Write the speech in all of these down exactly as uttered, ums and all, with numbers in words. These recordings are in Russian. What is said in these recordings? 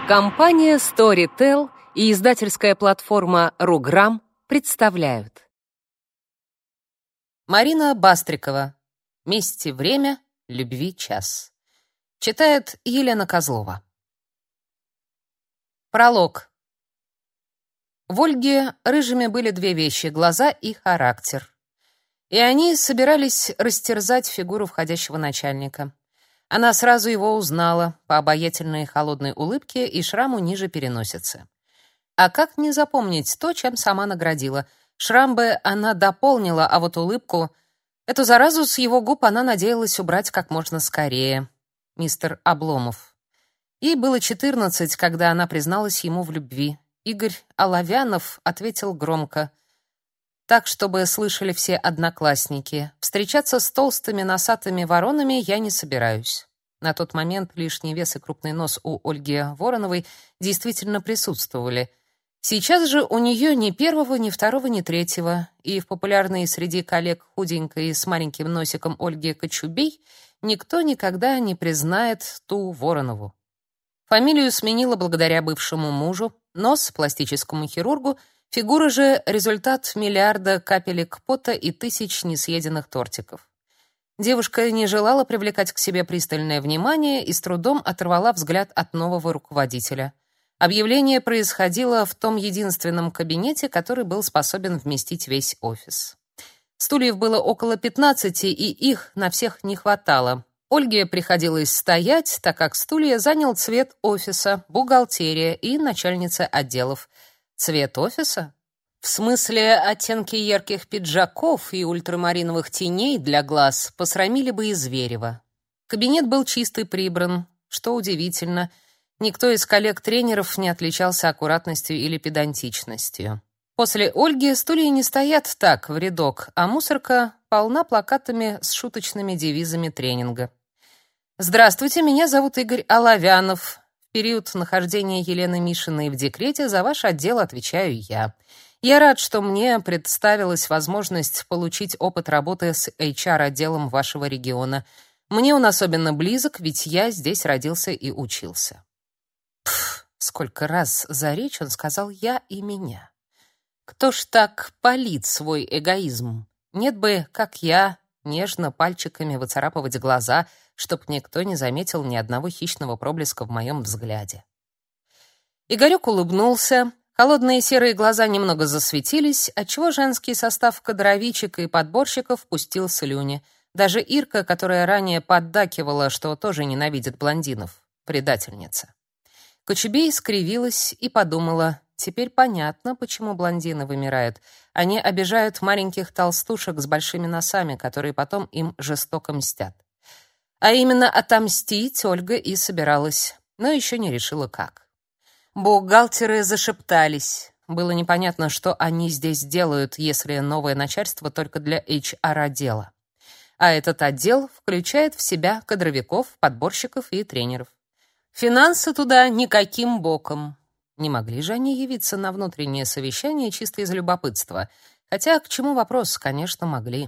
Компания Storytel и издательская платформа Руграм представляют. Марина Бастрикова. «Мести время, любви час». Читает Елена Козлова. Пролог. В Ольге рыжими были две вещи — глаза и характер. И они собирались растерзать фигуру входящего начальника. Она сразу его узнала по обаятельной холодной улыбке и шраму ниже переносицы. А как не запомнить то, чем сама наградила? Шрам бы она дополнила, а вот улыбку... Эту заразу с его губ она надеялась убрать как можно скорее. Мистер Обломов. Ей было четырнадцать, когда она призналась ему в любви. Игорь Оловянов ответил громко, так, чтобы слышали все одноклассники: «Встречаться с толстыми носатыми воронами я не собираюсь». На тот момент лишний вес и крупный нос у Ольги Вороновой действительно присутствовали. Сейчас же у нее ни первого, ни второго, ни третьего, и в популярной среди коллег худенькой с маленьким носиком Ольги Кочубей никто никогда не признает ту Воронову. Фамилию сменила благодаря бывшему мужу, нос — пластическому хирургу, фигура же — результат миллиарда капелек пота и тысяч несъеденных тортиков. Девушка не желала привлекать к себе пристальное внимание и с трудом оторвала взгляд от нового руководителя. Объявление происходило в том единственном кабинете, который был способен вместить весь офис. Стульев было около пятнадцати, и их на всех не хватало. Ольге приходилось стоять, так как стулья занял цвет офиса, бухгалтерия и начальница отделов. Цвет офиса? В смысле, оттенки ярких пиджаков и ультрамариновых теней для глаз посрамили бы и Зверева. Кабинет был чист и прибран, что удивительно. Никто из коллег-тренеров не отличался аккуратностью или педантичностью. После Ольги стулья не стоят так в рядок, а мусорка полна плакатами с шуточными девизами тренинга. «Здравствуйте, меня зовут Игорь Оловянов. В период нахождения Елены Мишиной в декрете за ваш отдел отвечаю я. Я рад, что мне представилась возможность получить опыт работы с эйч ар-отделом вашего региона. Мне он особенно близок, ведь я здесь родился и учился». Пф, сколько раз за речь он сказал «я» и «меня». Кто ж так палит свой эгоизм? Нет бы, как я, нежно пальчиками выцарапывать глаза, чтоб никто не заметил ни одного хищного проблеска в моем взгляде. Игорек улыбнулся. Холодные серые глаза немного засветились, отчего женский состав кадровичек и подборщиков пустил слюни. Даже Ирка, которая ранее поддакивала, что тоже ненавидит блондинов, предательница. Кочубей скривилась и подумала: теперь понятно, почему блондины вымирают. Они обижают маленьких толстушек с большими носами, которые потом им жестоко мстят. А именно отомстить Ольга и собиралась, но еще не решила как. Бухгалтеры зашептались. Было непонятно, что они здесь делают, если новое начальство только для эйч ар-отдела. А этот отдел включает в себя кадровиков, подборщиков и тренеров. Финансы туда никаким боком. Не могли же они явиться на внутреннее совещание чисто из любопытства. Хотя к чему вопрос, конечно, могли.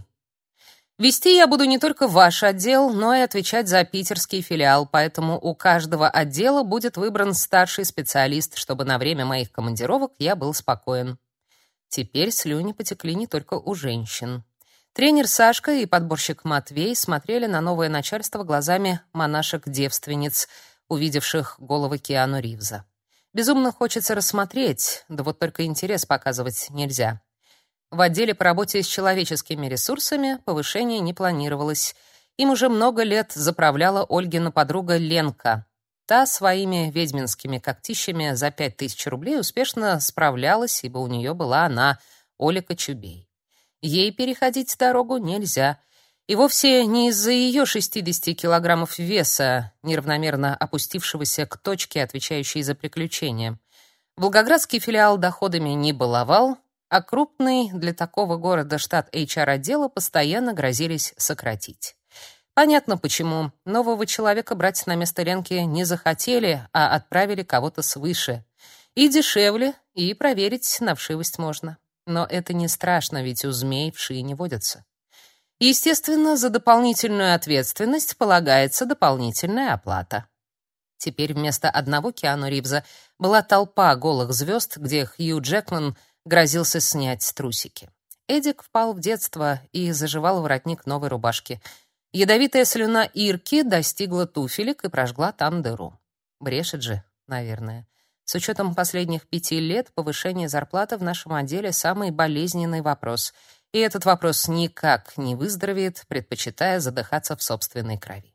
Вести я буду не только ваш отдел, но и отвечать за питерский филиал, поэтому у каждого отдела будет выбран старший специалист, чтобы на время моих командировок я был спокоен. Теперь слюни потекли не только у женщин. Тренер Сашка и подборщик Матвей смотрели на новое начальство глазами монашек-девственниц, увидевших головы Киану Ривза. Безумно хочется рассмотреть, да вот только интерес показывать нельзя. В отделе по работе с человеческими ресурсами повышение не планировалось. Им уже много лет заправляла Ольгина подруга Ленка. Та своими ведьминскими когтищами за пять тысяч рублей успешно справлялась, ибо у нее была она, Оля Кочубей. Ей переходить дорогу нельзя. И вовсе не из-за ее шестидесяти килограммов веса, неравномерно опустившегося к точке, отвечающей за приключения. Волгоградский филиал доходами не баловал, а крупный для такого города штат эйч ар-отдела постоянно грозились сократить. Понятно почему. Нового человека брать на место Ленки не захотели, а отправили кого-то свыше. И дешевле, и проверить на вшивость можно. Но это не страшно, ведь у змей вши не водятся. Естественно, за дополнительную ответственность полагается дополнительная оплата. Теперь вместо одного Киану Ривза была толпа голых звезд, где Хью Джекман грозился снять трусики. Эдик впал в детство и заживал воротник новой рубашки. Ядовитая слюна Ирки достигла туфелек и прожгла там дыру. Брешет же, наверное. С учетом последних пяти лет повышение зарплаты в нашем отделе — самый болезненный вопрос. И этот вопрос никак не выздоровеет, предпочитая задыхаться в собственной крови.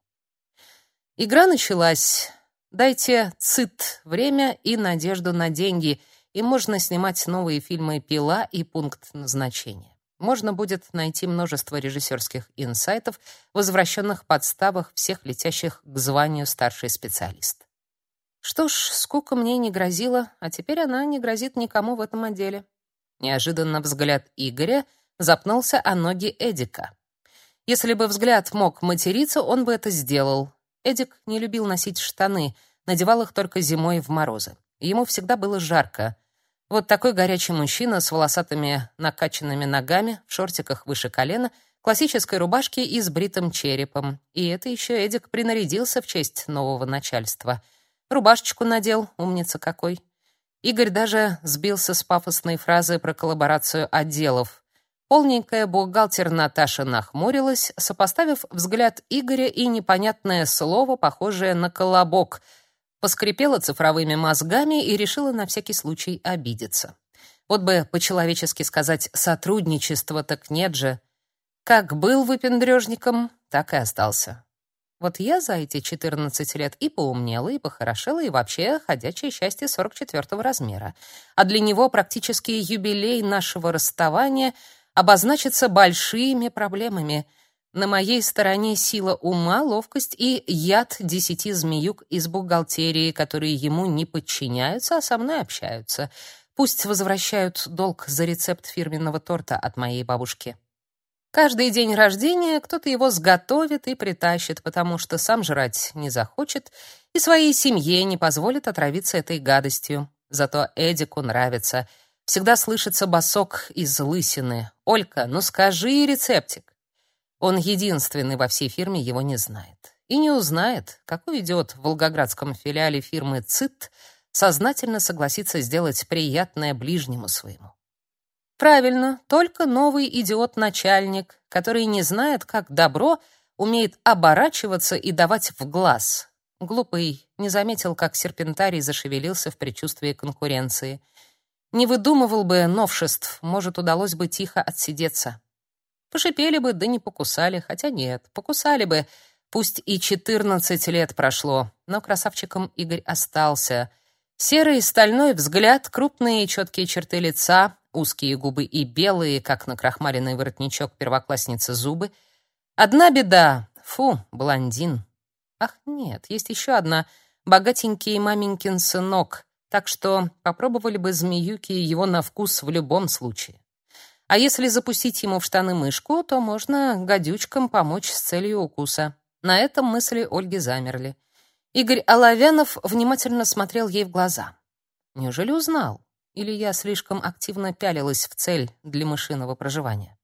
Игра началась. Дайте цит время и надежду на деньги, и можно снимать новые фильмы «Пила» и «Пункт назначения». Можно будет найти множество режиссерских инсайтов, возвращенных подставах всех летящих к званию старший специалист. Что ж, скука мне не грозила, а теперь она не грозит никому в этом отделе. Неожиданно взгляд Игоря запнулся о ноги Эдика. Если бы взгляд мог материться, он бы это сделал. Эдик не любил носить штаны, надевал их только зимой в морозы. Ему всегда было жарко. Вот такой горячий мужчина с волосатыми накачанными ногами, в шортиках выше колена, классической рубашке и с бритым черепом. И это еще Эдик принарядился в честь нового начальства. Рубашечку надел, умница какой. Игорь даже сбился с пафосной фразы про коллаборацию отделов. Полненькая бухгалтер Наташа нахмурилась, сопоставив взгляд Игоря и непонятное слово, похожее на колобок, поскрипела цифровыми мозгами и решила на всякий случай обидеться. Вот бы по-человечески сказать «сотрудничество», так нет же. Как был выпендрежником, так и остался. Вот я за эти четырнадцать лет и поумнела, и похорошела, и вообще ходячее счастье сорок четвёртого размера. А для него практически юбилей нашего расставания обозначится большими проблемами. На моей стороне сила ума, ловкость и яд десяти змеюк из бухгалтерии, которые ему не подчиняются, а со мной общаются. Пусть возвращают долг за рецепт фирменного торта от моей бабушки. Каждый день рождения кто-то его сготовит и притащит, потому что сам жрать не захочет и своей семье не позволит отравиться этой гадостью. Зато Эдику нравится. Всегда слышится босок из лысины. «Олька, ну скажи рецептик». Он единственный во всей фирме его не знает. И не узнает, какой идиот в волгоградском филиале фирмы «ЦИТ» сознательно согласится сделать приятное ближнему своему. Правильно, только новый идиот-начальник, который не знает, как добро умеет оборачиваться и давать в глаз. Глупый не заметил, как серпентарий зашевелился в предчувствии конкуренции. Не выдумывал бы новшеств, может, удалось бы тихо отсидеться. Пошипели бы, да не покусали, хотя нет, покусали бы. Пусть и четырнадцать лет прошло, но красавчиком Игорь остался. Серый стальной взгляд, крупные и четкие черты лица, узкие губы и белые, как накрахмаленный воротничок первоклассницы, зубы. Одна беда — фу, блондин. Ах, нет, есть еще одна — богатенький маменькин сынок, так что попробовали бы змеюки его на вкус в любом случае. А если запустить ему в штаны мышку, то можно гадючкам помочь с целью укуса. На этом мысли Ольги замерли. Игорь Оловянов внимательно смотрел ей в глаза. Неужели узнал? Или я слишком активно пялилась в цель для мышиного проживания?